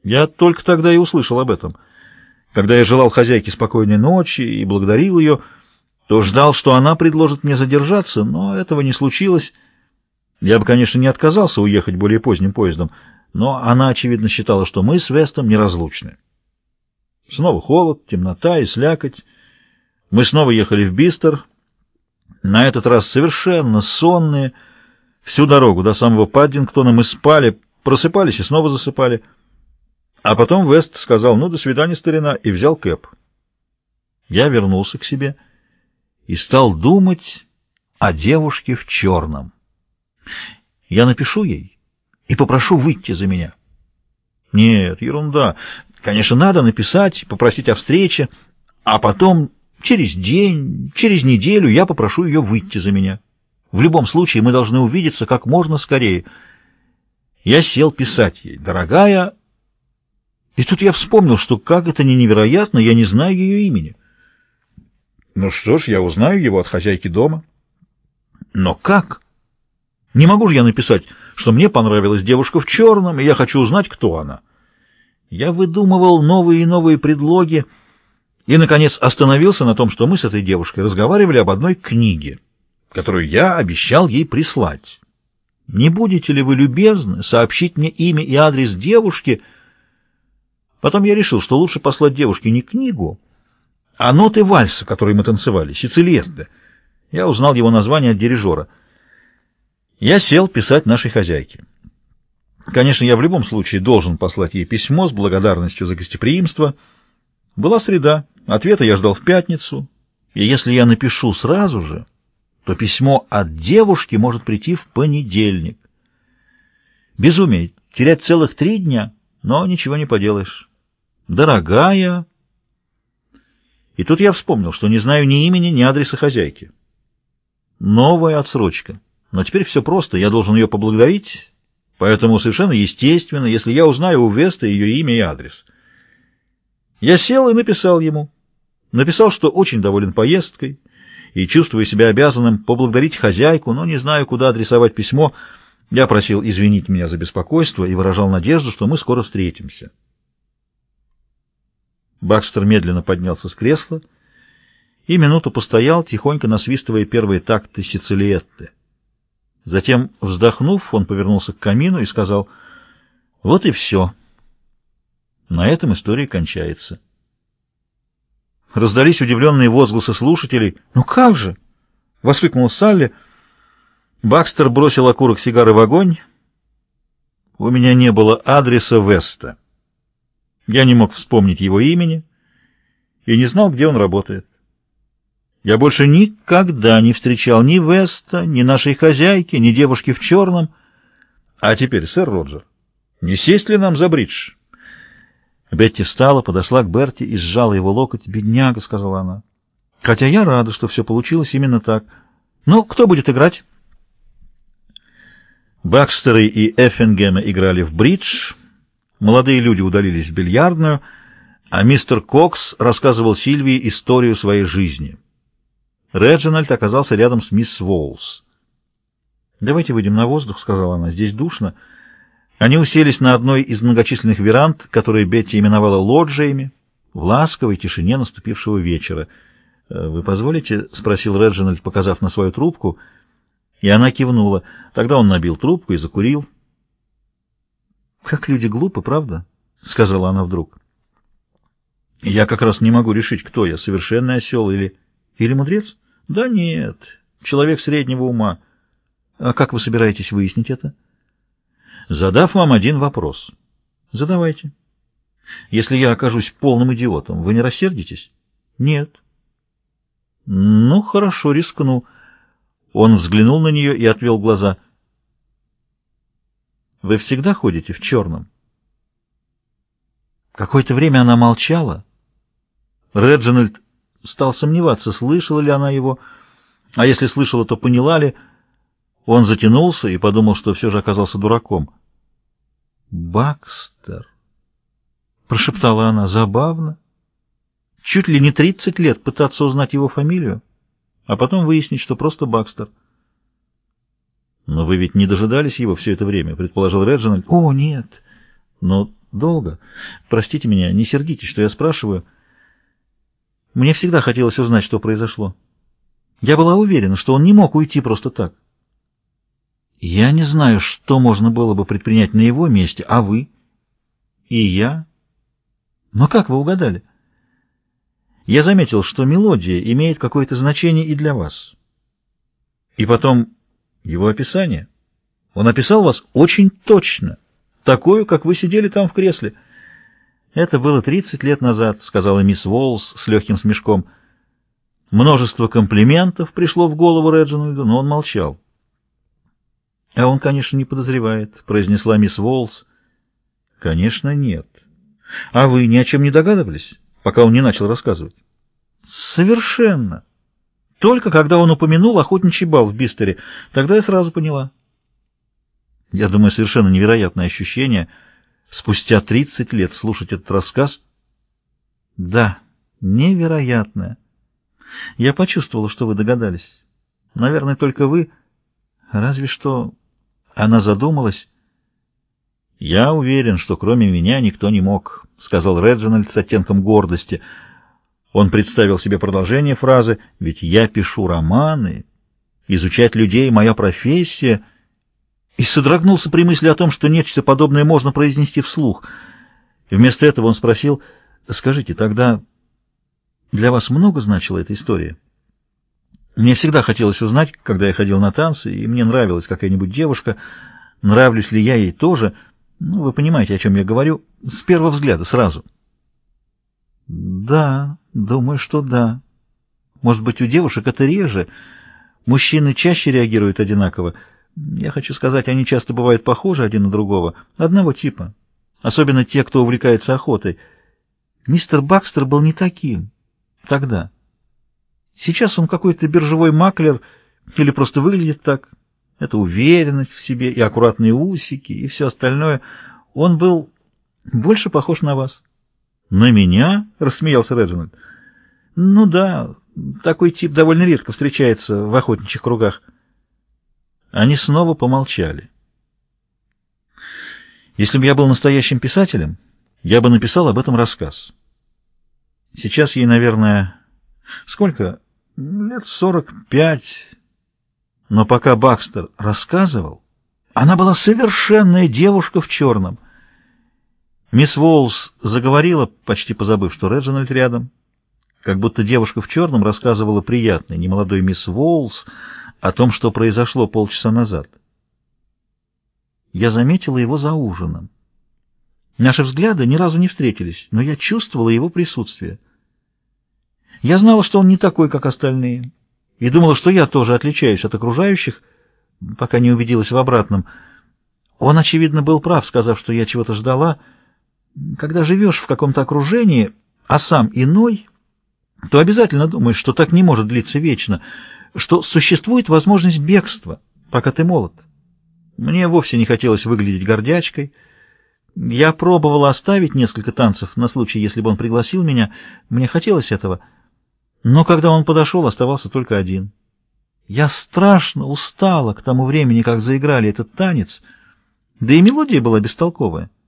Я только тогда и услышал об этом. Когда я желал хозяйке спокойной ночи и благодарил ее, то ждал, что она предложит мне задержаться, но этого не случилось. Я бы, конечно, не отказался уехать более поздним поездом, но она, очевидно, считала, что мы с Вестом неразлучны. Снова холод, темнота и слякоть. Мы снова ехали в Бистер, на этот раз совершенно сонные. Всю дорогу до самого Паддингтона мы спали, просыпались и снова засыпали. А потом Вест сказал: «Ну, до свидания, старина», и взял кэб. Я вернулся к себе и стал думать о девушке в черном. Я напишу ей и попрошу выйти за меня. Нет, ерунда. Конечно, надо написать, попросить о встрече, а потом через день, через неделю я попрошу ее выйти за меня. В любом случае мы должны увидеться как можно скорее. Я сел писать ей: «Дорогая...» И тут я вспомнил, что, как это ни невероятно, я не знаю ее имени. Ну что ж, я узнаю его от хозяйки дома. Но как? Не могу же я написать, что мне понравилась девушка в черном, и я хочу узнать, кто она. Я выдумывал новые и новые предлоги, и, наконец, остановился на том, что мы с этой девушкой разговаривали об одной книге, которую я обещал ей прислать. Не будете ли вы любезны сообщить мне имя и адрес девушки? Потом я решил, что лучше послать девушке не книгу, а ноты вальса, которые мы танцевали, «Сицилиетте». Я узнал его название от дирижера. Я сел писать нашей хозяйке. Конечно, я в любом случае должен послать ей письмо с благодарностью за гостеприимство. Была среда, ответа я ждал в пятницу, и если я напишу сразу же, то письмо от девушки может прийти в понедельник. Безумие, терять целых 3 дня, но ничего не поделаешь. Дорогая... И тут я вспомнил, что не знаю ни имени, ни адреса хозяйки. Новая отсрочка. Но теперь все просто, я должен ее поблагодарить, поэтому совершенно естественно, если я узнаю у Веста ее имя и адрес. Я сел и написал ему. Написал, что очень доволен поездкой и чувствую себя обязанным поблагодарить хозяйку, но не знаю, куда адресовать письмо. Я просил извинить меня за беспокойство и выражал надежду, что мы скоро встретимся. Бакстер медленно поднялся с кресла и минуту постоял, тихонько насвистывая первые такты «Сицилиетте». Затем, вздохнув, он повернулся к камину и сказал: «Вот и все. На этом история кончается». Раздались удивленные возгласы слушателей. «Ну как же!» — воскликнул Салли. Бакстер бросил окурок сигары в огонь. «У меня не было адреса Веста. Я не мог вспомнить его имени и не знал, где он работает. Я больше никогда не встречал ни Веста, ни нашей хозяйки, ни девушки в черном. А теперь, сэр Роджер, не сесть ли нам за бридж?» Бетти встала, подошла к Берти и сжала его локоть. «Бедняга», — сказала она. «Хотя я рада, что все получилось именно так. Ну, кто будет играть?» Бакстеры и Эффингемы играли в бридж. Молодые люди удалились в бильярдную, а мистер Кокс рассказывал Сильвии историю своей жизни. Реджинальд оказался рядом с мисс Волс. «Давайте выйдем на воздух», — сказала она, — «здесь душно». Они уселись на одной из многочисленных веранд, которые Бетти именовала лоджиями, в ласковой тишине наступившего вечера. «Вы позволите?» — спросил Реджинальд, показав на свою трубку, и она кивнула. Тогда он набил трубку и закурил. «Как люди глупы, правда?» — сказала она вдруг. «Я как раз не могу решить, кто я, совершенный осел или мудрец? Да нет, человек среднего ума. А как вы собираетесь выяснить это?» «Задав вам один вопрос». «Задавайте». «Если я окажусь полным идиотом, вы не рассердитесь?» «Нет». «Ну, хорошо, рискну». Он взглянул на нее и отвел глаза. «Вы всегда ходите в черном?» Какое-то время она молчала. Реджинальд стал сомневаться, слышала ли она его, а если слышала, то поняла ли. Он затянулся и подумал, что все же оказался дураком. «Бакстер», — прошептала она, — «забавно. Чуть ли не 30 лет пытаться узнать его фамилию, а потом выяснить, что просто Бакстер». «Но вы ведь не дожидались его все это время», — предположил Реджинальд. «О, нет. Но Долго. Простите меня, не сердитесь, что я спрашиваю. Мне всегда хотелось узнать, что произошло. Я была уверена, что он не мог уйти просто так. Я не знаю, что можно было бы предпринять на его месте, а вы? И я? Но как вы угадали? Я заметил, что мелодия имеет какое-то значение и для вас. И потом его описание. Он описал вас очень точно, такую, как вы сидели там в кресле. Это было 30 лет назад, сказала мисс Уоллс с легким смешком. Множество комплиментов пришло в голову Реджинальду, но он молчал. «А он, конечно, не подозревает», — произнесла мисс Уоллс. «Конечно, нет. А вы ни о чем не догадывались, пока он не начал рассказывать?» «Совершенно. Только когда он упомянул охотничий бал в Бистере, тогда я сразу поняла». Я думаю, совершенно невероятное ощущение спустя 30 лет слушать этот рассказ. Да, невероятное. Я почувствовала, что вы догадались. Наверное, только вы. Разве что... Она задумалась. «Я уверен, что кроме меня никто не мог», — сказал Реджинальд с оттенком гордости. Он представил себе продолжение фразы: «Ведь я пишу романы, изучать людей — моя профессия», и содрогнулся при мысли о том, что нечто подобное можно произнести вслух. Вместо этого он спросил: «Скажите, тогда для вас много значила эта история?» Мне всегда хотелось узнать, когда я ходил на танцы, и мне нравилась какая-нибудь девушка, нравлюсь ли я ей тоже. Ну, вы понимаете, о чем я говорю, с первого взгляда, сразу. Да, думаю, что да. Может быть, у девушек это реже. Мужчины чаще реагируют одинаково. Я хочу сказать, они часто бывают похожи один на другого, одного типа. Особенно те, кто увлекается охотой. Мистер Бакстер был не таким тогда. Сейчас он какой-то биржевой маклер или просто выглядит так. Это уверенность в себе и аккуратные усики и все остальное. Он был больше похож на вас. На меня? — рассмеялся Реджинальд. Ну да, такой тип довольно редко встречается в охотничьих кругах. Они снова помолчали. Если бы я был настоящим писателем, я бы написал об этом рассказ. Сейчас ей, наверное, сколько? Лет 45. Но пока Бакстер рассказывал, она была совершенная девушка в черном. Мисс Уоллс заговорила, почти позабыв, что Реджинальд рядом, как будто девушка в черном рассказывала приятной, немолодой мисс Уоллс о том, что произошло полчаса назад. Я заметила его за ужином. Наши взгляды ни разу не встретились, но я чувствовала его присутствие. Я знала, что он не такой, как остальные, и думала, что я тоже отличаюсь от окружающих, пока не убедилась в обратном. Он, очевидно, был прав, сказав, что я чего-то ждала. Когда живешь в каком-то окружении, а сам иной, то обязательно думаешь, что так не может длиться вечно, что существует возможность бегства, пока ты молод. Мне вовсе не хотелось выглядеть гордячкой. Я пробовала оставить несколько танцев на случай, если бы он пригласил меня. Мне хотелось этого. Но когда он подошел, оставался только один. Я страшно устала к тому времени, как заиграли этот танец, да и мелодия была бестолковая.